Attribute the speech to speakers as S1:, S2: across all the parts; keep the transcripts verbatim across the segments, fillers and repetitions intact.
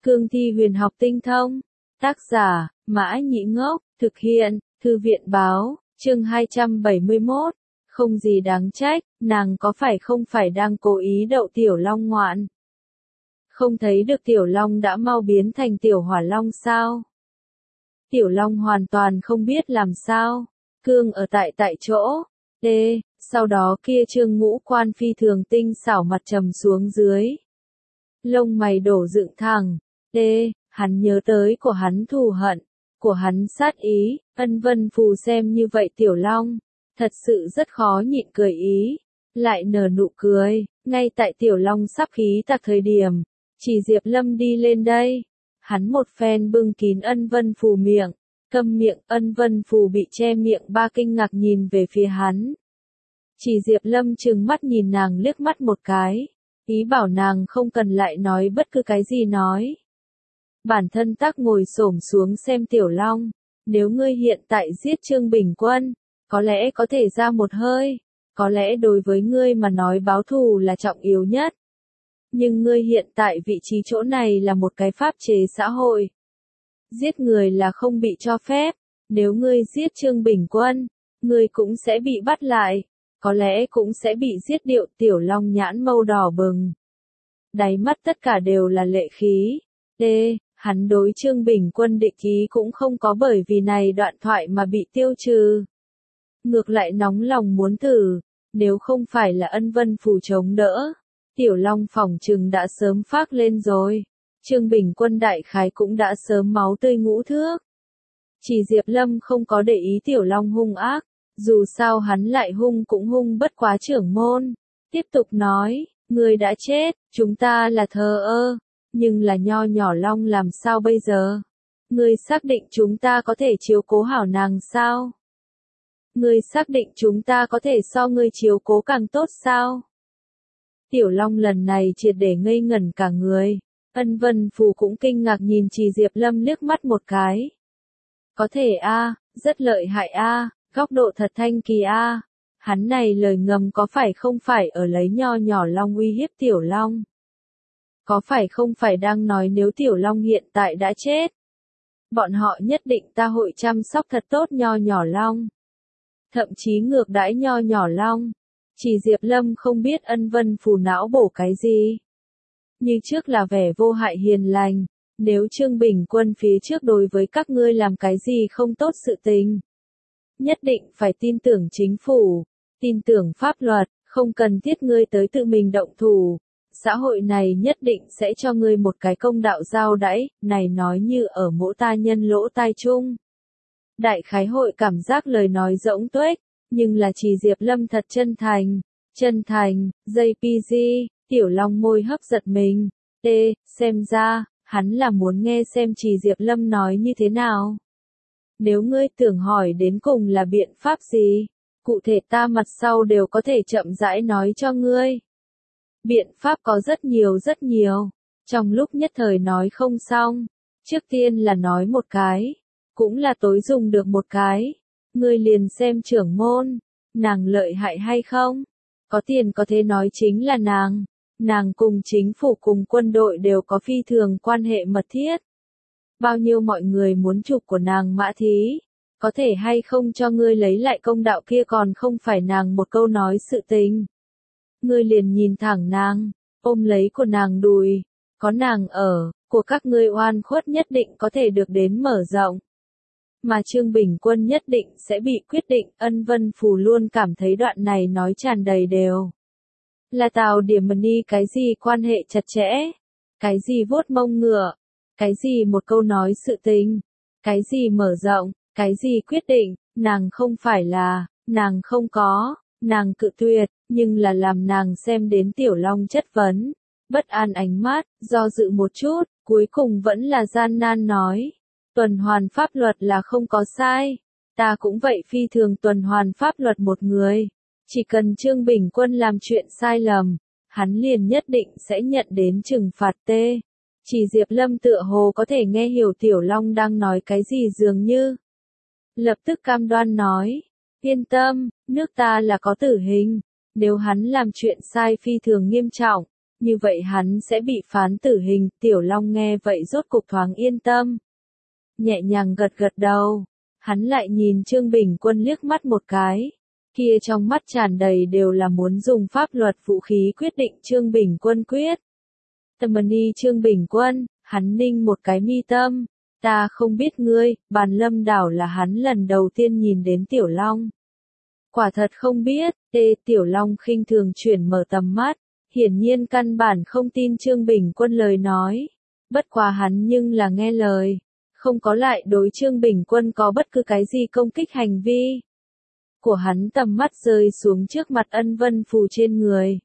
S1: Cương thi huyền học tinh thông. Tác giả, Mã Nhĩ Ngốc, thực hiện, Thư viện báo, chương hai trăm bảy mươi mốt. Không gì đáng trách, nàng có phải không phải đang cố ý đậu Tiểu Long ngoạn. Không thấy được Tiểu Long đã mau biến thành Tiểu Hỏa Long sao? Tiểu Long hoàn toàn không biết làm sao. Cương ở tại tại chỗ. T. Sau đó kia Trương Ngũ Quan phi thường tinh xảo mặt trầm xuống dưới. Lông mày đổ dựng thẳng. T. Hắn nhớ tới của hắn thù hận, của hắn sát ý. Ân Vân Phù xem như vậy Tiểu Long, thật sự rất khó nhịn cười ý. Lại nở nụ cười, ngay tại Tiểu Long sắp khí tạc thời điểm. Chỉ Diệp Lâm đi lên đây. Hắn một phen bưng kín Ân Vân Phù miệng. Câm miệng. Ân Vân Phù bị che miệng ba kinh ngạc nhìn về phía hắn. Chỉ Diệp Lâm trừng mắt nhìn nàng liếc mắt một cái. Ý bảo nàng không cần lại nói bất cứ cái gì nói. Bản thân tác ngồi xổm xuống xem Tiểu Long. Nếu ngươi hiện tại giết Trương Bình Quân, có lẽ có thể ra một hơi. Có lẽ đối với ngươi mà nói báo thù là trọng yếu nhất. Nhưng ngươi hiện tại vị trí chỗ này là một cái pháp chế xã hội. Giết người là không bị cho phép. Nếu ngươi giết Trương Bình Quân, ngươi cũng sẽ bị bắt lại. Có lẽ cũng sẽ bị giết điệu. Tiểu Long nhãn mâu đỏ bừng. Đáy mắt tất cả đều là lệ khí. T. Hắn đối Trương Bình Quân địch ý cũng không có bởi vì này đoạn thoại mà bị tiêu trừ. Ngược lại nóng lòng muốn thử. Nếu không phải là Ân Vân Phù chống đỡ, Tiểu Long phỏng chừng đã sớm phác lên rồi. Trương Bình Quân đại khái cũng đã sớm máu tươi ngũ thước. Chỉ Diệp Lâm không có để ý Tiểu Long hung ác. Dù sao hắn lại hung cũng hung bất quá trưởng môn. Tiếp tục nói, người đã chết, chúng ta là thờ ơ. Nhưng là nho nhỏ Long làm sao bây giờ? Ngươi xác định chúng ta có thể chiếu cố hảo nàng sao? Ngươi xác định chúng ta có thể so ngươi chiếu cố càng tốt sao? Tiểu Long lần này triệt để ngây ngẩn cả người. Ân Vân Phù cũng kinh ngạc nhìn Trì Diệp Lâm liếc mắt một cái. Có thể a, rất lợi hại a, góc độ thật thanh kỳ a. Hắn này lời ngầm có phải không phải ở lấy nho nhỏ Long uy hiếp Tiểu Long? Có phải không phải đang nói nếu Tiểu Long hiện tại đã chết, bọn họ nhất định ta hội chăm sóc thật tốt nho nhỏ Long. Thậm chí ngược đãi nho nhỏ Long. Chỉ Diệp Lâm không biết Ân Vân Phù não bổ cái gì. Như trước là vẻ vô hại hiền lành. Nếu Trương Bình Quân phía trước đối với các ngươi làm cái gì không tốt sự tình, nhất định phải tin tưởng chính phủ, tin tưởng pháp luật, không cần thiết ngươi tới tự mình động thủ. Xã hội này nhất định sẽ cho ngươi một cái công đạo giao đãi, này nói như ở mỗi ta nhân lỗ tai chung. Đại khái hội cảm giác lời nói rỗng tuếch, nhưng là Chỉ Diệp Lâm thật chân thành, chân thành. gi pê giê, Tiểu Long môi hấp giật mình. T. Xem ra, hắn là muốn nghe xem Chỉ Diệp Lâm nói như thế nào. Nếu ngươi tưởng hỏi đến cùng là biện pháp gì, cụ thể ta mặt sau đều có thể chậm rãi nói cho ngươi. Biện pháp có rất nhiều rất nhiều, trong lúc nhất thời nói không xong. Trước tiên là nói một cái, cũng là tối dùng được một cái. Ngươi liền xem trưởng môn, nàng lợi hại hay không? Có tiền có thể nói chính là nàng. Nàng cùng chính phủ cùng quân đội đều có phi thường quan hệ mật thiết. Bao nhiêu mọi người muốn chụp của nàng Mã Thí, có thể hay không cho ngươi lấy lại công đạo kia còn không phải nàng một câu nói sự tình. Ngươi liền nhìn thẳng nàng, ôm lấy của nàng đùi, có nàng ở, của các ngươi oan khuất nhất định có thể được đến mở rộng. Mà Trương Bình Quân nhất định sẽ bị quyết định. Ân Vân Phù luôn cảm thấy đoạn này nói tràn đầy đều là Tào Điểm Ni cái gì quan hệ chặt chẽ, cái gì vuốt mông ngựa, cái gì một câu nói sự tình, cái gì mở rộng, cái gì quyết định. Nàng không phải là, nàng không có, nàng cự tuyệt, nhưng là làm nàng xem đến Tiểu Long chất vấn, bất an ánh mắt, do dự một chút, cuối cùng vẫn là gian nan nói. Tuần hoàn pháp luật là không có sai. Ta cũng vậy phi thường tuần hoàn pháp luật một người. Chỉ cần Trương Bình Quân làm chuyện sai lầm, hắn liền nhất định sẽ nhận đến trừng phạt. T. Chỉ Diệp Lâm tựa hồ có thể nghe hiểu Tiểu Long đang nói cái gì dường như. Lập tức cam đoan nói. Yên tâm, nước ta là có tử hình. Nếu hắn làm chuyện sai phi thường nghiêm trọng, như vậy hắn sẽ bị phán tử hình. Tiểu Long nghe vậy rốt cục thoáng yên tâm. Nhẹ nhàng gật gật đầu, hắn lại nhìn Trương Bình Quân liếc mắt một cái. Kia trong mắt tràn đầy đều là muốn dùng pháp luật vũ khí quyết định Trương Bình Quân quyết. Tâm ni Trương Bình Quân, hắn ninh một cái mi tâm. Ta không biết ngươi, Bàn Lâm Đảo là hắn lần đầu tiên nhìn đến Tiểu Long. Quả thật không biết, tê Tiểu Long khinh thường chuyển mở tầm mắt, hiển nhiên căn bản không tin Trương Bình Quân lời nói. Bất quá hắn nhưng là nghe lời, không có lại đối Trương Bình Quân có bất cứ cái gì công kích hành vi. Của hắn tầm mắt rơi xuống trước mặt Ân Vân Phù trên người.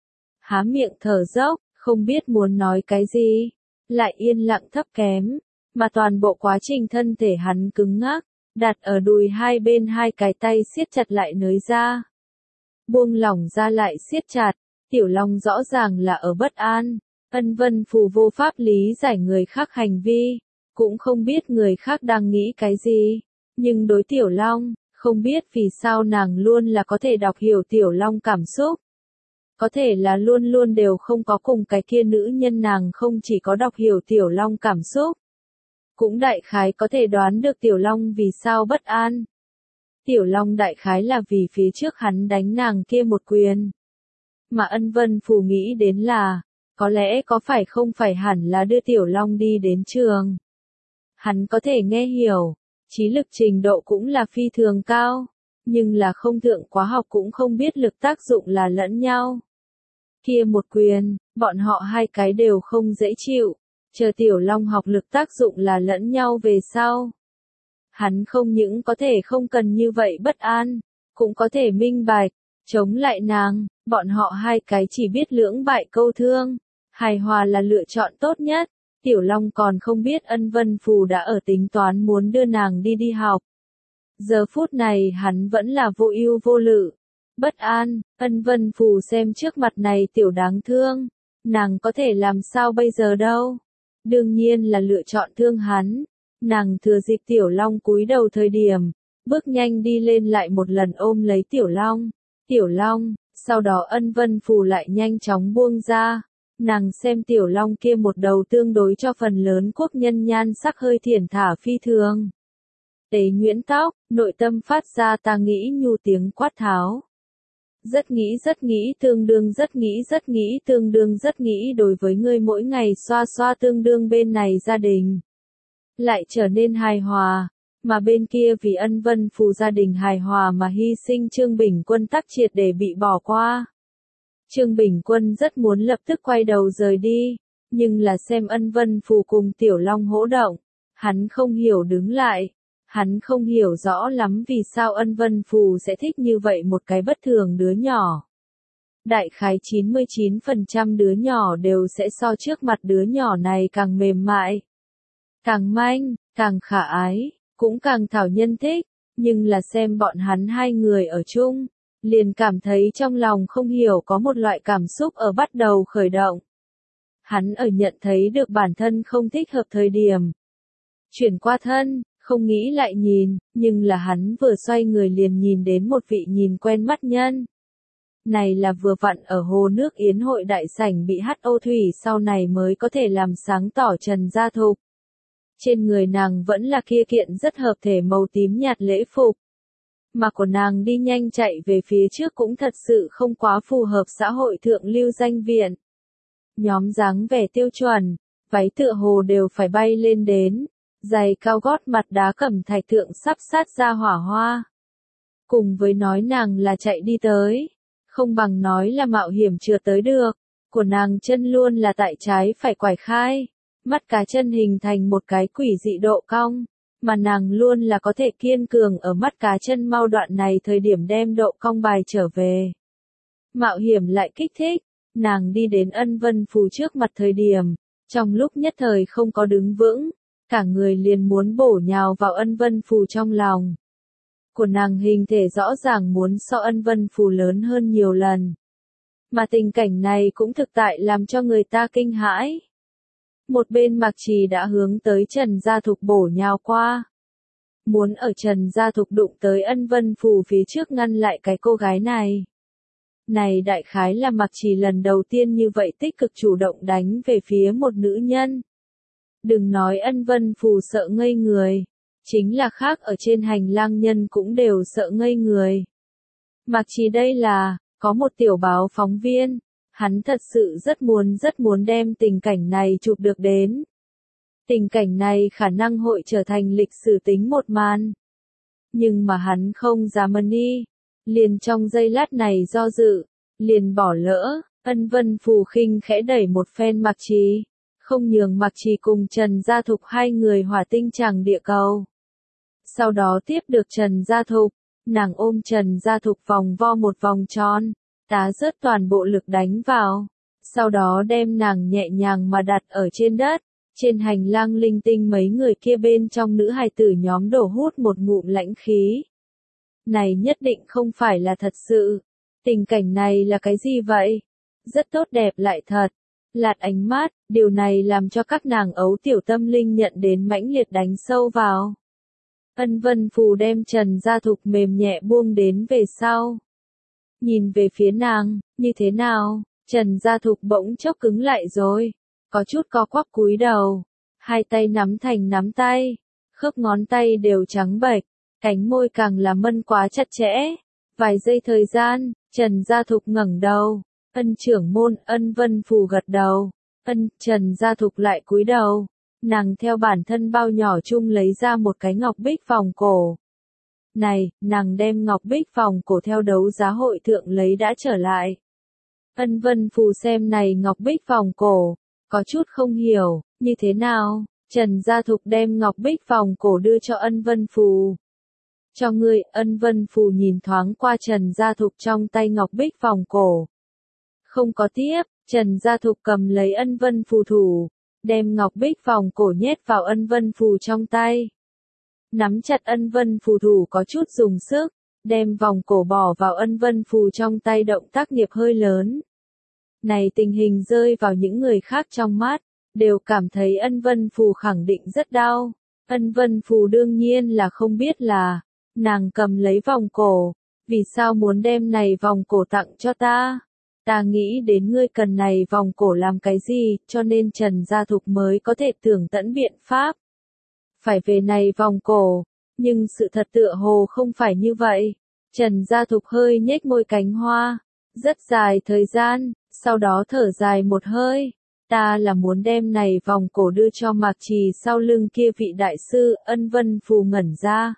S1: Há miệng thở dốc, không biết muốn nói cái gì, lại yên lặng thấp kém, mà toàn bộ quá trình thân thể hắn cứng ngắc, đặt ở đùi hai bên hai cái tay siết chặt lại nới ra. Buông lỏng ra lại siết chặt, Tiểu Long rõ ràng là ở bất an, Ân Vân Phù vô pháp lý giải người khác hành vi, cũng không biết người khác đang nghĩ cái gì, nhưng đối Tiểu Long, không biết vì sao nàng luôn là có thể đọc hiểu Tiểu Long cảm xúc. Có thể là luôn luôn đều không có cùng cái kia nữ nhân nàng không chỉ có đọc hiểu Tiểu Long cảm xúc. Cũng đại khái có thể đoán được Tiểu Long vì sao bất an. Tiểu Long đại khái là vì phía trước hắn đánh nàng kia một quyền. Mà Ân Vân Phù nghĩ đến là, có lẽ có phải không phải hẳn là đưa Tiểu Long đi đến trường. Hắn có thể nghe hiểu, trí lực trình độ cũng là phi thường cao, nhưng là không thượng quá học cũng không biết lực tác dụng là lẫn nhau. Kia một quyền, bọn họ hai cái đều không dễ chịu, chờ Tiểu Long học lực tác dụng là lẫn nhau về sau. Hắn không những có thể không cần như vậy bất an, cũng có thể minh bạch, chống lại nàng, bọn họ hai cái chỉ biết lưỡng bại câu thương, hài hòa là lựa chọn tốt nhất. Tiểu Long còn không biết Ân Vân Phù đã ở tính toán muốn đưa nàng đi đi học. Giờ phút này hắn vẫn là vô ưu vô lự, bất an. Ân Vân Phù xem trước mặt này tiểu đáng thương, nàng có thể làm sao bây giờ đâu. Đương nhiên là lựa chọn thương hắn. Nàng thừa dịp Tiểu Long cúi đầu thời điểm, bước nhanh đi lên lại một lần ôm lấy Tiểu Long. Tiểu Long, sau đó Ân Vân Phù lại nhanh chóng buông ra. Nàng xem Tiểu Long kia một đầu tương đối cho phần lớn quốc nhân nhan sắc hơi thiển thả phi thường. Tế nhuyễn tóc, nội tâm phát ra ta nghĩ nhu tiếng quát tháo. Rất nghĩ rất nghĩ tương đương rất nghĩ rất nghĩ tương đương rất nghĩ đối với ngươi mỗi ngày xoa xoa tương đương bên này gia đình. Lại trở nên hài hòa, mà bên kia vì Ân Vân Phù gia đình hài hòa mà hy sinh Trương Bình Quân tắc triệt để bị bỏ qua. Trương Bình Quân rất muốn lập tức quay đầu rời đi, nhưng là xem Ân Vân Phù cùng Tiểu Long hỗ động, hắn không hiểu đứng lại, hắn không hiểu rõ lắm vì sao Ân Vân Phù sẽ thích như vậy một cái bất thường đứa nhỏ. Đại khái chín mươi chín phần trăm đứa nhỏ đều sẽ so trước mặt đứa nhỏ này càng mềm mại, càng manh, càng khả ái, cũng càng thảo nhân thích, nhưng là xem bọn hắn hai người ở chung, liền cảm thấy trong lòng không hiểu có một loại cảm xúc ở bắt đầu khởi động. Hắn ở nhận thấy được bản thân không thích hợp thời điểm. Chuyển qua thân, không nghĩ lại nhìn, nhưng là hắn vừa xoay người liền nhìn đến một vị nhìn quen mắt nhân. Này là vừa vặn ở hồ nước yến hội đại sảnh bị hắt ô thủy sau này mới có thể làm sáng tỏ Trần Gia Thục. Trên người nàng vẫn là kia kiện rất hợp thể màu tím nhạt lễ phục. Mà của nàng đi nhanh chạy về phía trước cũng thật sự không quá phù hợp xã hội thượng lưu danh viện. Nhóm dáng vẻ tiêu chuẩn, váy tựa hồ đều phải bay lên đến, giày cao gót mặt đá cẩm thạch thượng sắp sát ra hỏa hoa. Cùng với nói nàng là chạy đi tới, không bằng nói là mạo hiểm chưa tới được, của nàng chân luôn là tại trái phải quải khai, mắt cá chân hình thành một cái quỷ dị độ cong. Mà nàng luôn là có thể kiên cường ở mắt cá chân mau đoạn này thời điểm đem độ cong bài trở về. Mạo hiểm lại kích thích, nàng đi đến Ân Vân Phù trước mặt thời điểm, trong lúc nhất thời không có đứng vững, cả người liền muốn bổ nhào vào Ân Vân Phù trong lòng. Của nàng hình thể rõ ràng muốn so Ân Vân Phù lớn hơn nhiều lần. Mà tình cảnh này cũng thực tại làm cho người ta kinh hãi. Một bên Mạc Trì đã hướng tới Trần Gia Thục bổ nhào qua. Muốn ở Trần Gia Thục đụng tới Ân Vân Phù phía trước ngăn lại cái cô gái này. Này đại khái là Mạc Trì lần đầu tiên như vậy tích cực chủ động đánh về phía một nữ nhân. Đừng nói Ân Vân Phù sợ ngây người, chính là khác ở trên hành lang nhân cũng đều sợ ngây người. Mạc Trì đây là, có một tiểu báo phóng viên, hắn thật sự rất muốn rất muốn đem tình cảnh này chụp được đến. Tình cảnh này khả năng hội trở thành lịch sử tính một màn. Nhưng mà hắn không dám ân y, liền trong giây lát này do dự, liền bỏ lỡ. Ân Vân Phù khinh khẽ đẩy một phen Mạc Trì, không nhường Mạc Trì cùng Trần Gia Thục hai người hỏa tinh tràng địa cầu. Sau đó tiếp được Trần Gia Thục, nàng ôm Trần Gia Thục vòng vo một vòng tròn, tá rớt toàn bộ lực đánh vào, sau đó đem nàng nhẹ nhàng mà đặt ở trên đất. Trên hành lang linh tinh mấy người kia bên trong nữ hài tử nhóm đổ hút một ngụm lãnh khí. Này nhất định không phải là thật sự. Tình cảnh này là cái gì vậy? Rất tốt đẹp lại thật. Lạt ánh mắt, điều này làm cho các nàng ấu tiểu tâm linh nhận đến mãnh liệt đánh sâu vào. Ân Vân Phù đem Trần Gia Thục mềm nhẹ buông đến về sau. Nhìn về phía nàng, như thế nào? Trần Gia Thục bỗng chốc cứng lại rồi. Có chút co quắp cúi đầu, hai tay nắm thành nắm tay, khớp ngón tay đều trắng bệch, cánh môi càng là mân quá chặt chẽ. Vài giây thời gian, Trần Gia Thục ngẩng đầu, Ân trưởng môn, Ân Vân Phù gật đầu, Ân, Trần Gia Thục lại cúi đầu, nàng theo bản thân bao nhỏ chung lấy ra một cái ngọc bích vòng cổ. Này, nàng đem ngọc bích vòng cổ theo đấu giá hội thượng lấy đã trở lại. Ân Vân Phù xem này ngọc bích vòng cổ, có chút không hiểu, như thế nào? Trần Gia Thục đem ngọc bích vòng cổ đưa cho Ân Vân Phù. Cho ngươi, Ân Vân Phù nhìn thoáng qua Trần Gia Thục trong tay ngọc bích vòng cổ. Không có tiếp, Trần Gia Thục cầm lấy Ân Vân Phù thủ, đem ngọc bích vòng cổ nhét vào Ân Vân Phù trong tay. Nắm chặt Ân Vân Phù thủ có chút dùng sức, đem vòng cổ bỏ vào Ân Vân Phù trong tay động tác nghiệp hơi lớn. Này tình hình rơi vào những người khác trong mắt, đều cảm thấy Ân Vân Phù khẳng định rất đau. Ân Vân Phù đương nhiên là không biết là, nàng cầm lấy vòng cổ, vì sao muốn đem này vòng cổ tặng cho ta? Ta nghĩ đến ngươi cần này vòng cổ làm cái gì, cho nên Trần Gia Thục mới có thể tưởng tận biện pháp. Phải về này vòng cổ, nhưng sự thật tựa hồ không phải như vậy. Trần Gia Thục hơi nhếch môi cánh hoa, rất dài thời gian, sau đó thở dài một hơi. Ta là muốn đem này vòng cổ đưa cho Mạc Trì sau lưng kia vị đại sư. Ân Vân Phù ngẩn ra.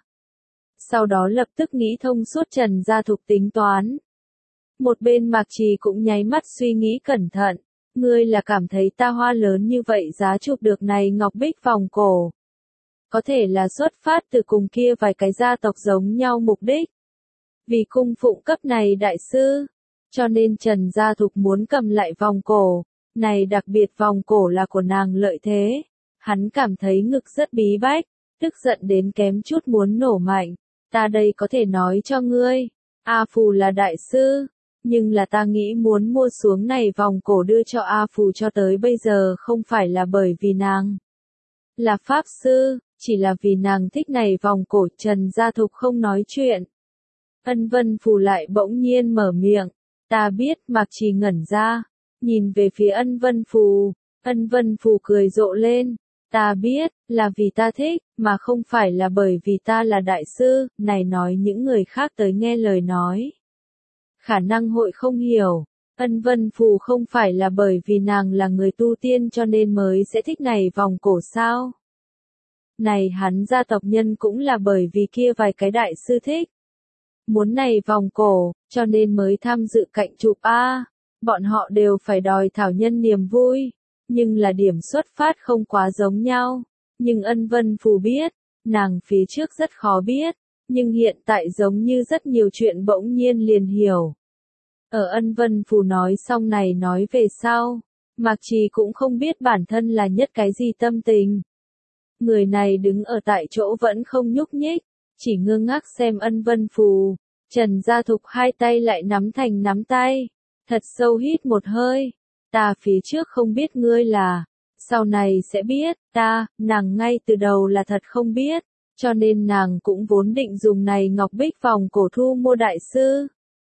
S1: Sau đó lập tức nghĩ thông suốt Trần Gia Thục tính toán. Một bên Mạc Trì cũng nháy mắt suy nghĩ cẩn thận. Ngươi là cảm thấy ta hoa lớn như vậy giá chụp được này ngọc bích vòng cổ. Có thể là xuất phát từ cùng kia vài cái gia tộc giống nhau mục đích. Vì cung phụng cấp này đại sư, cho nên Trần Gia Thục muốn cầm lại vòng cổ. Này đặc biệt vòng cổ là của nàng lợi thế. Hắn cảm thấy ngực rất bí bách, tức giận đến kém chút muốn nổ mạnh. Ta đây có thể nói cho ngươi, A Phù là đại sư, nhưng là ta nghĩ muốn mua xuống này vòng cổ đưa cho A Phù cho tới bây giờ không phải là bởi vì nàng là pháp sư, chỉ là vì nàng thích này vòng cổ. Trần Gia Thục không nói chuyện. Ân Vân Phù lại bỗng nhiên mở miệng. Ta biết. Mạc Trì ngẩn ra, nhìn về phía Ân Vân Phù. Ân Vân Phù cười rộ lên. Ta biết, là vì ta thích, mà không phải là bởi vì ta là đại sư. Này nói những người khác tới nghe lời nói, khả năng hội không hiểu. Ân Vân Phù không phải là bởi vì nàng là người tu tiên cho nên mới sẽ thích này vòng cổ sao? Này hắn gia tộc nhân cũng là bởi vì kia vài cái đại sư thích. Muốn này vòng cổ, cho nên mới tham dự cạnh chụp A. Bọn họ đều phải đòi thảo nhân niềm vui. Nhưng là điểm xuất phát không quá giống nhau. Nhưng Ân Vân Phù biết, nàng phía trước rất khó biết. Nhưng hiện tại giống như rất nhiều chuyện bỗng nhiên liền hiểu. Ở Ân Vân Phù nói xong này nói về sau, Mạc Trì cũng không biết bản thân là nhất cái gì tâm tình. Người này đứng ở tại chỗ vẫn không nhúc nhích, chỉ ngơ ngác xem Ân Vân Phù. Trần Gia Thục hai tay lại nắm thành nắm tay, thật sâu hít một hơi. Ta phía trước không biết ngươi là, sau này sẽ biết. Ta, nàng ngay từ đầu là thật không biết, cho nên nàng cũng vốn định dùng này ngọc bích vòng cổ thu mua đại sư.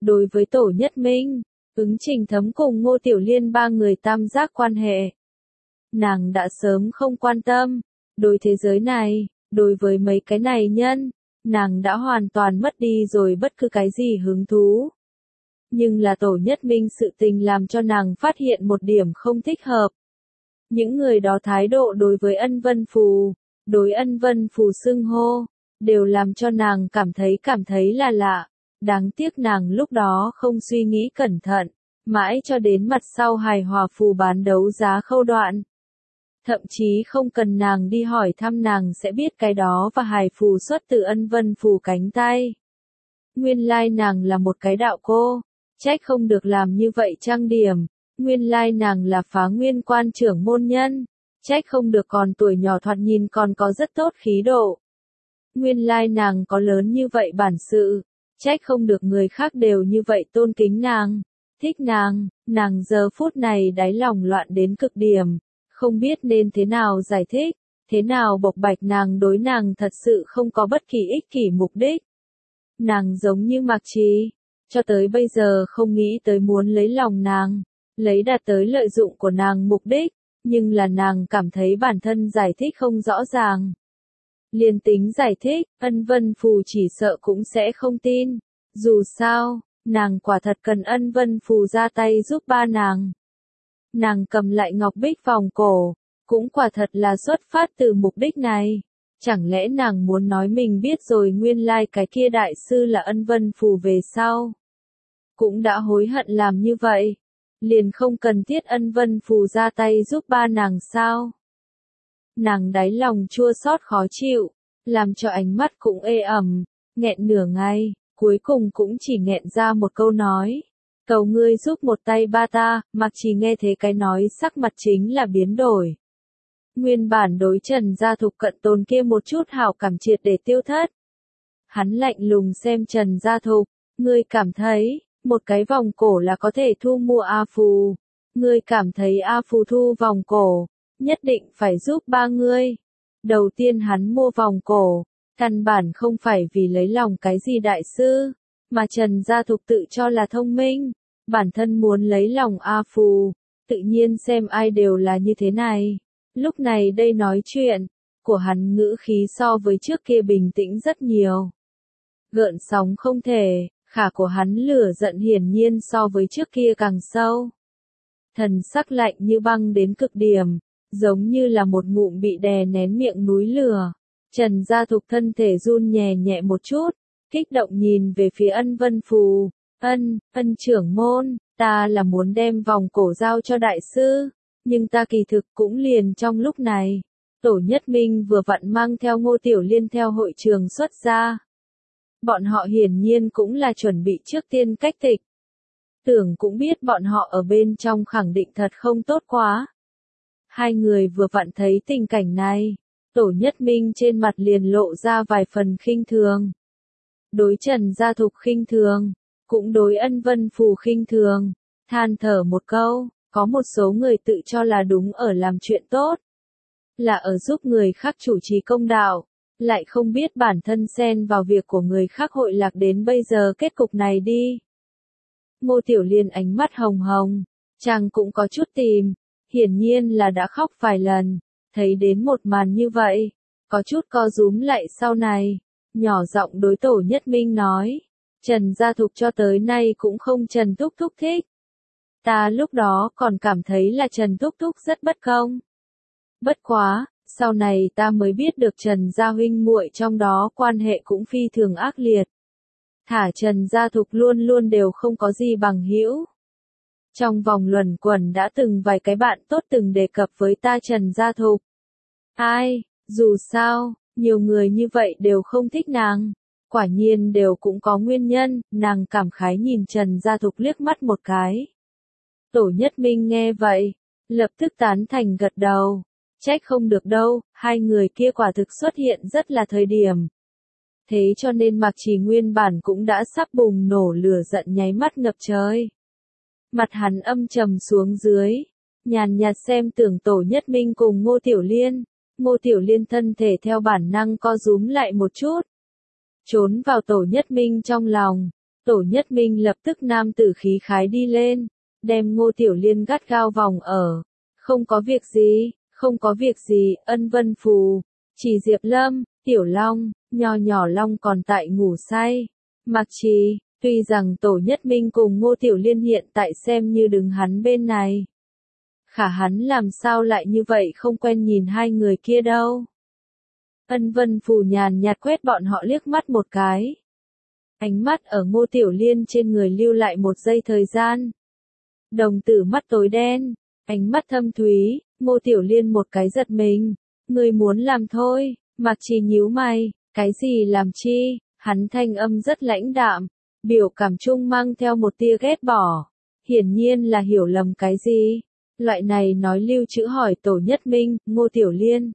S1: Đối với Tổ Nhất Minh, Ứng Trình Thấm cùng Ngô Tiểu Liên ba người tam giác quan hệ, nàng đã sớm không quan tâm. Đối thế giới này, đối với mấy cái này nhân, nàng đã hoàn toàn mất đi rồi bất cứ cái gì hứng thú. Nhưng là Tổ Nhất Minh sự tình làm cho nàng phát hiện một điểm không thích hợp. Những người đó thái độ đối với Ân Vân Phù, đối Ân Vân Phù xưng hô, đều làm cho nàng cảm thấy cảm thấy là lạ. Đáng tiếc nàng lúc đó không suy nghĩ cẩn thận, mãi cho đến mặt sau hài hòa phù bán đấu giá khâu đoạn. Thậm chí không cần nàng đi hỏi thăm nàng sẽ biết cái đó và hài phù xuất từ Ân Vân Phù cánh tay. Nguyên lai nàng là một cái đạo cô, trách không được làm như vậy trang điểm. Nguyên lai nàng là Phá Nguyên quan trưởng môn nhân, trách không được còn tuổi nhỏ thoạt nhìn còn có rất tốt khí độ. Nguyên lai nàng có lớn như vậy bản sự, trách không được người khác đều như vậy tôn kính nàng, thích nàng. Nàng giờ phút này đáy lòng loạn đến cực điểm, không biết nên thế nào giải thích, thế nào bộc bạch nàng đối nàng thật sự không có bất kỳ ích kỷ mục đích. Nàng giống như Mạc Trì, cho tới bây giờ không nghĩ tới muốn lấy lòng nàng, lấy đạt tới lợi dụng của nàng mục đích, nhưng là nàng cảm thấy bản thân giải thích không rõ ràng. Liên tính giải thích, Ân Vân Phù chỉ sợ cũng sẽ không tin. Dù sao, nàng quả thật cần Ân Vân Phù ra tay giúp ba nàng. Nàng cầm lại ngọc bích vòng cổ, cũng quả thật là xuất phát từ mục đích này. Chẳng lẽ nàng muốn nói mình biết rồi nguyên lai cái kia đại sư là Ân Vân Phù về sau? Cũng đã hối hận làm như vậy, liền không cần thiết Ân Vân Phù ra tay giúp ba nàng sao? Nàng đáy lòng chua xót khó chịu, làm cho ánh mắt cũng ê ẩm, nghẹn nửa ngày, cuối cùng cũng chỉ nghẹn ra một câu nói. Cầu ngươi giúp một tay ba ta. Mặc chỉ nghe thế cái nói sắc mặt chính là biến đổi. Nguyên bản đối Trần Gia Thục cận tồn kia một chút hảo cảm triệt để tiêu thất. Hắn lạnh lùng xem Trần Gia Thục, ngươi cảm thấy, một cái vòng cổ là có thể thu mua A Phù. Ngươi cảm thấy A Phù thu vòng cổ, nhất định phải giúp ba ngươi. Đầu tiên hắn mua vòng cổ, căn bản không phải vì lấy lòng cái gì đại sư, mà Trần Gia Thục tự cho là thông minh, bản thân muốn lấy lòng A Phù, tự nhiên xem ai đều là như thế này. Lúc này đây nói chuyện, của hắn ngữ khí so với trước kia bình tĩnh rất nhiều. Gợn sóng không thể, khả của hắn lửa giận hiển nhiên so với trước kia càng sâu. Thần sắc lạnh như băng đến cực điểm, giống như là một ngụm bị đè nén miệng núi lửa. Trần Gia Thục thân thể run nhẹ nhẹ một chút, kích động nhìn về phía Ân Vân Phù. Ân, Ân trưởng môn, ta là muốn đem vòng cổ giao cho đại sư, nhưng ta kỳ thực cũng liền trong lúc này. Tổ Nhất Minh vừa vặn mang theo Ngô Tiểu Liên theo hội trường xuất ra. Bọn họ hiển nhiên cũng là chuẩn bị trước tiên cách tịch. Tưởng cũng biết bọn họ ở bên trong khẳng định thật không tốt quá. Hai người vừa vặn thấy tình cảnh này, Tổ Nhất Minh trên mặt liền lộ ra vài phần khinh thường. Đối Trần Gia Thục khinh thường, cũng đối Ân Vân Phù khinh thường, than thở một câu, có một số người tự cho là đúng ở làm chuyện tốt, là ở giúp người khác chủ trì công đạo, lại không biết bản thân xen vào việc của người khác hội lạc đến bây giờ kết cục này đi. Ngô Tiểu Liên ánh mắt hồng hồng, chàng cũng có chút tìm, hiển nhiên là đã khóc vài lần, thấy đến một màn như vậy, có chút co rúm lại sau này, nhỏ giọng đối Tổ Nhất Minh nói, Trần Gia Thục cho tới nay cũng không Trần Thúc Thúc thích. Ta lúc đó còn cảm thấy là Trần Thúc Thúc rất bất công. Bất quá, sau này ta mới biết được Trần Gia huynh muội trong đó quan hệ cũng phi thường ác liệt. Thả Trần Gia Thục luôn luôn đều không có gì bằng hữu. Trong vòng luẩn quẩn đã từng vài cái bạn tốt từng đề cập với ta Trần Gia Thục. Ai, dù sao, nhiều người như vậy đều không thích nàng. Quả nhiên đều cũng có nguyên nhân, nàng cảm khái nhìn Trần Gia Thục liếc mắt một cái. Tổ Nhất Minh nghe vậy, lập tức tán thành gật đầu. Trách không được đâu, hai người kia quả thực xuất hiện rất là thời điểm. Thế cho nên Mạc Trì nguyên bản cũng đã sắp bùng nổ lửa giận nháy mắt ngập trời. Mặt hắn âm trầm xuống dưới, nhàn nhạt xem tưởng Tổ Nhất Minh cùng Ngô Tiểu Liên. Ngô Tiểu Liên thân thể theo bản năng co rúm lại một chút. Trốn vào Tổ Nhất Minh trong lòng, Tổ Nhất Minh lập tức nam tử khí khái đi lên, đem Ngô Tiểu Liên gắt gao vòng ở. Không có việc gì, không có việc gì, Ân Vân Phù, chỉ Diệp Lâm, Tiểu Long, nho nhỏ Long còn tại ngủ say. Mặc Trì, tuy rằng Tổ Nhất Minh cùng Ngô Tiểu Liên hiện tại xem như đứng hắn bên này. Khả hắn làm sao lại như vậy không quen nhìn hai người kia đâu. Ân Vân Phù nhàn nhạt quét bọn họ liếc mắt một cái. Ánh mắt ở Ngô Tiểu Liên trên người lưu lại một giây thời gian. Đồng tử mắt tối đen, ánh mắt thâm thúy, Ngô Tiểu Liên một cái giật mình. Người muốn làm thôi, Mặc Trì nhíu mày, cái gì làm chi, hắn thanh âm rất lãnh đạm, biểu cảm chung mang theo một tia ghét bỏ. Hiển nhiên là hiểu lầm cái gì. Loại này nói lưu chữ hỏi Tổ Nhất Minh, Ngô Tiểu Liên.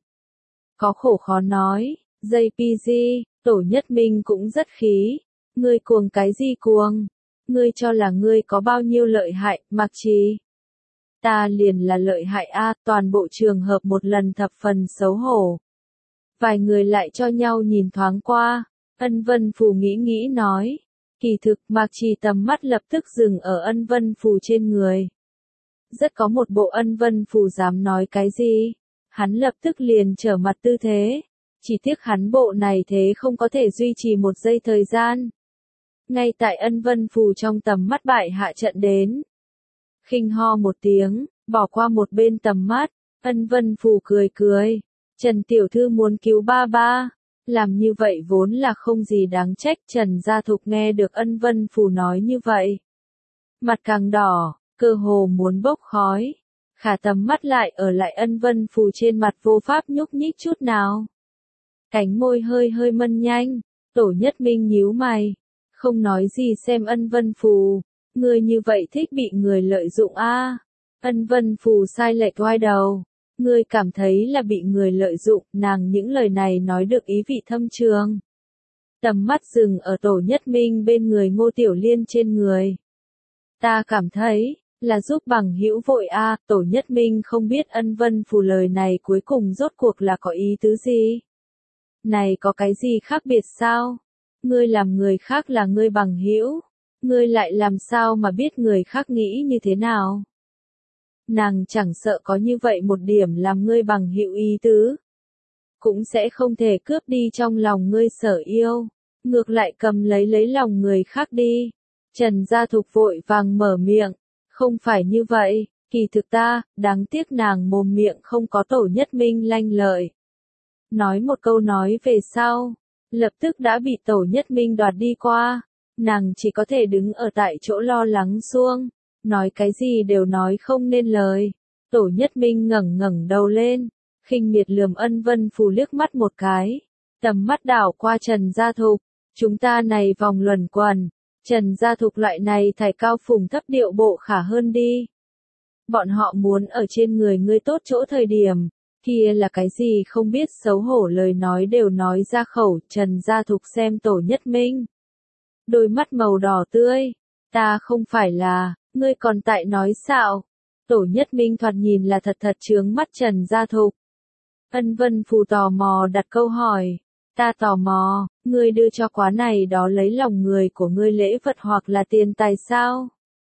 S1: Có khổ khó nói, gi pê giê, Tổ Nhất Minh cũng rất khí. Ngươi cuồng cái gì cuồng? Ngươi cho là ngươi có bao nhiêu lợi hại, Mặc Trì? Ta liền là lợi hại a, toàn bộ trường hợp một lần thập phần xấu hổ. Vài người lại cho nhau nhìn thoáng qua, Ân Vân Phù nghĩ nghĩ nói. Kỳ thực, Mặc Trì tầm mắt lập tức dừng ở Ân Vân Phù trên người. Rất có một bộ Ân Vân Phù dám nói cái gì, hắn lập tức liền trở mặt tư thế. Chỉ tiếc hắn bộ này thế không có thể duy trì một giây thời gian. Ngay tại Ân Vân Phù trong tầm mắt bại hạ trận đến. Khinh ho một tiếng, bỏ qua một bên tầm mắt, Ân Vân Phù cười cười. Trần Tiểu Thư muốn cứu ba ba. Làm như vậy vốn là không gì đáng trách. Trần Gia Thục nghe được Ân Vân Phù nói như vậy. Mặt càng đỏ, cơ hồ muốn bốc khói. Khả tầm mắt lại ở lại Ân Vân Phù trên mặt vô pháp nhúc nhích chút nào. Cánh môi hơi hơi mân nhanh, Tổ Nhất Minh nhíu mày. Không nói gì xem Ân Vân Phù, người như vậy thích bị người lợi dụng a. À. Ân Vân Phù sai lệch oai đầu, ngươi cảm thấy là bị người lợi dụng, nàng những lời này nói được ý vị thâm trường. Tầm mắt dừng ở Tổ Nhất Minh bên người Ngô Tiểu Liên trên người. Ta cảm thấy, là giúp bằng hữu vội a. À. Tổ Nhất Minh không biết Ân Vân Phù lời này cuối cùng rốt cuộc là có ý tứ gì. Này có cái gì khác biệt sao? Ngươi làm người khác là ngươi bằng hữu, ngươi lại làm sao mà biết người khác nghĩ như thế nào? Nàng chẳng sợ có như vậy một điểm làm ngươi bằng hữu ý tứ, cũng sẽ không thể cướp đi trong lòng ngươi sở yêu, ngược lại cầm lấy lấy lòng người khác đi. Trần Gia Thục vội vàng mở miệng, không phải như vậy, kỳ thực ta, đáng tiếc nàng mồm miệng không có Tổ Nhất Minh lanh lợi. Nói một câu nói về sau, lập tức đã bị Tổ Nhất Minh đoạt đi qua, nàng chỉ có thể đứng ở tại chỗ lo lắng xuông, nói cái gì đều nói không nên lời. Tổ Nhất Minh ngẩng ngẩng đầu lên, khinh miệt lườm Ân Vân Phù liếc mắt một cái, tầm mắt đảo qua Trần Gia Thục, chúng ta này vòng luẩn quẩn, Trần Gia Thục loại này thải cao phùng thấp điệu bộ khả hơn đi. Bọn họ muốn ở trên người ngươi tốt chỗ thời điểm, kia là cái gì không biết xấu hổ lời nói đều nói ra khẩu. Trần Gia Thục xem Tổ Nhất Minh, đôi mắt màu đỏ tươi, ta không phải là, ngươi còn tại nói xạo. Tổ Nhất Minh thoạt nhìn là thật thật chướng mắt Trần Gia Thục. Ân Vân Phù tò mò đặt câu hỏi, ta tò mò, ngươi đưa cho quá này đó lấy lòng người của ngươi lễ vật hoặc là tiền tài sao?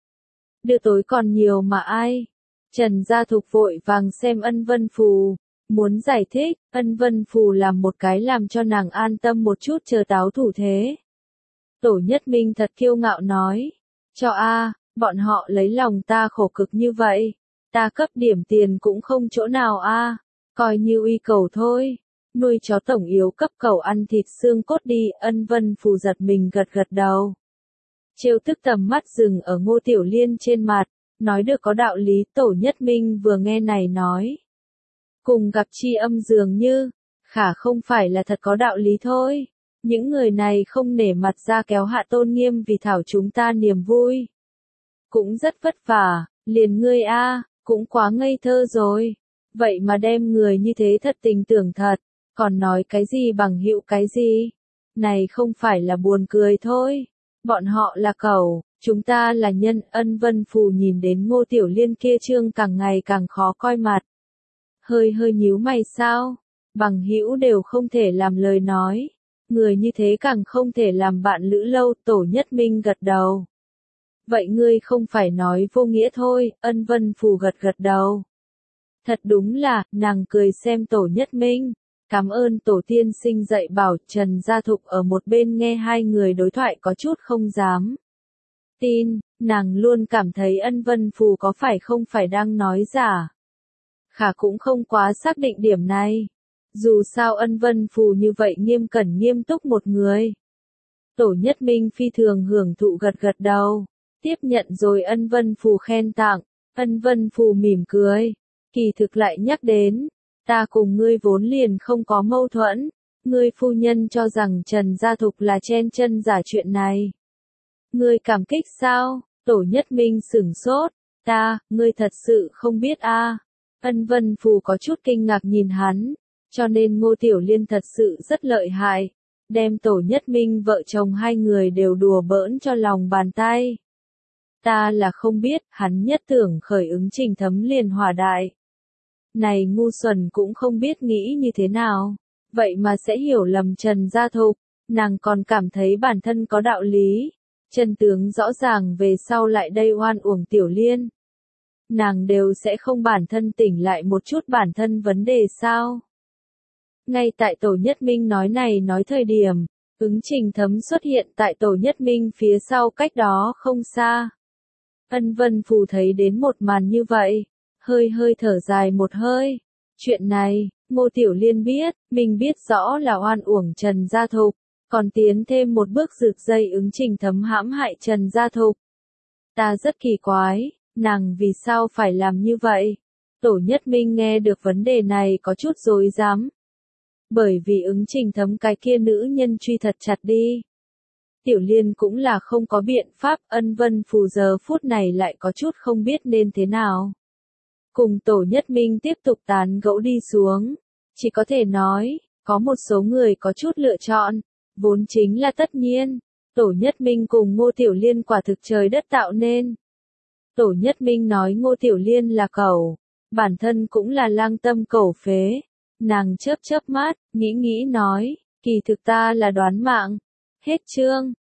S1: Đưa tối còn nhiều mà ai? Trần Gia Thục vội vàng xem Ân Vân Phù, muốn giải thích. Ân Vân Phù làm một cái làm cho nàng an tâm một chút chờ táo thủ thế. Tổ Nhất Minh thật kiêu ngạo nói, cho a, bọn họ lấy lòng ta khổ cực như vậy, ta cấp điểm tiền cũng không chỗ nào a, coi như uy cầu thôi, nuôi chó tổng yếu cấp cầu ăn thịt xương cốt đi. Ân Vân Phù giật mình gật gật đầu. Trêu tức tầm mắt dừng ở Ngô Tiểu Liên trên mặt, nói được có đạo lý. Tổ Nhất Minh vừa nghe này nói, cùng gặp chi âm dường như, khả không phải là thật có đạo lý thôi. Những người này không nể mặt ra kéo hạ tôn nghiêm vì thảo chúng ta niềm vui. Cũng rất vất vả, liền ngươi a, cũng quá ngây thơ rồi. Vậy mà đem người như thế thật tình tưởng thật, còn nói cái gì bằng hữu cái gì. Này không phải là buồn cười thôi. Bọn họ là cẩu, chúng ta là nhân. Ân Vân Phù nhìn đến Ngô Tiểu Liên kia trương càng ngày càng khó coi mặt. Hơi hơi nhíu mày sao, bằng hữu đều không thể làm lời nói. người như thế càng không thể làm bạn lữ lâu. Tổ Nhất Minh gật đầu. Vậy ngươi không phải nói vô nghĩa thôi, Ân Vân Phù gật gật đầu. Thật đúng là, nàng cười xem Tổ Nhất Minh. Cảm ơn Tổ tiên sinh dạy bảo. Trần Gia Thục ở một bên nghe hai người đối thoại có chút không dám tin, nàng luôn cảm thấy Ân Vân Phù có phải không phải đang nói giả. Khả cũng không quá xác định điểm này. Dù sao Ân Vân Phù như vậy nghiêm cẩn nghiêm túc một người. Tổ Nhất Minh phi thường hưởng thụ gật gật đầu, tiếp nhận rồi Ân Vân Phù khen tặng. Ân Vân Phù mỉm cười, kỳ thực lại nhắc đến, ta cùng ngươi vốn liền không có mâu thuẫn, ngươi phu nhân cho rằng Trần Gia Thục là chen chân giả chuyện này. Ngươi cảm kích sao? Tổ Nhất Minh sửng sốt, ta, ngươi thật sự không biết a? À. Ân Vân Phù có chút kinh ngạc nhìn hắn, cho nên Ngô Tiểu Liên thật sự rất lợi hại, đem Tổ Nhất Minh vợ chồng hai người đều đùa bỡn cho lòng bàn tay. Ta là không biết, hắn nhất tưởng khởi ứng Trình Thấm liền hòa đại. Này ngu xuẩn cũng không biết nghĩ như thế nào, vậy mà sẽ hiểu lầm Trần Gia Thục, nàng còn cảm thấy bản thân có đạo lý. Chân tướng rõ ràng về sau lại đây oan uổng Tiểu Liên. Nàng đều sẽ không bản thân tỉnh lại một chút bản thân vấn đề sao. Ngay tại Tổ Nhất Minh nói này nói thời điểm, ứng Trình Thấm xuất hiện tại Tổ Nhất Minh phía sau cách đó không xa. Ân Vân Phù thấy đến một màn như vậy, hơi hơi thở dài một hơi. Chuyện này, Ngô Tiểu Liên biết, mình biết rõ là oan uổng Trần Gia Thục, còn tiến thêm một bước rực dây ứng Trình Thấm hãm hại Trần Gia Thục. Ta rất kỳ quái, nàng vì sao phải làm như vậy? Tổ Nhất Minh nghe được vấn đề này có chút rối rắm. Bởi vì ứng Trình Thấm cái kia nữ nhân truy thật chặt đi. Tiểu Liên cũng là không có biện pháp. Ân Vân Phù giờ phút này lại có chút không biết nên thế nào. Cùng Tổ Nhất Minh tiếp tục tán gẫu đi xuống, chỉ có thể nói, có một số người có chút lựa chọn, vốn chính là tất nhiên. Tổ Nhất Minh cùng Ngô Tiểu Liên quả thực trời đất tạo nên. Tổ Nhất Minh nói Ngô Tiểu Liên là cẩu, bản thân cũng là lang tâm cẩu phế. Nàng chớp chớp mắt, nghĩ nghĩ nói, kỳ thực ta là đoán mạng. Hết chương.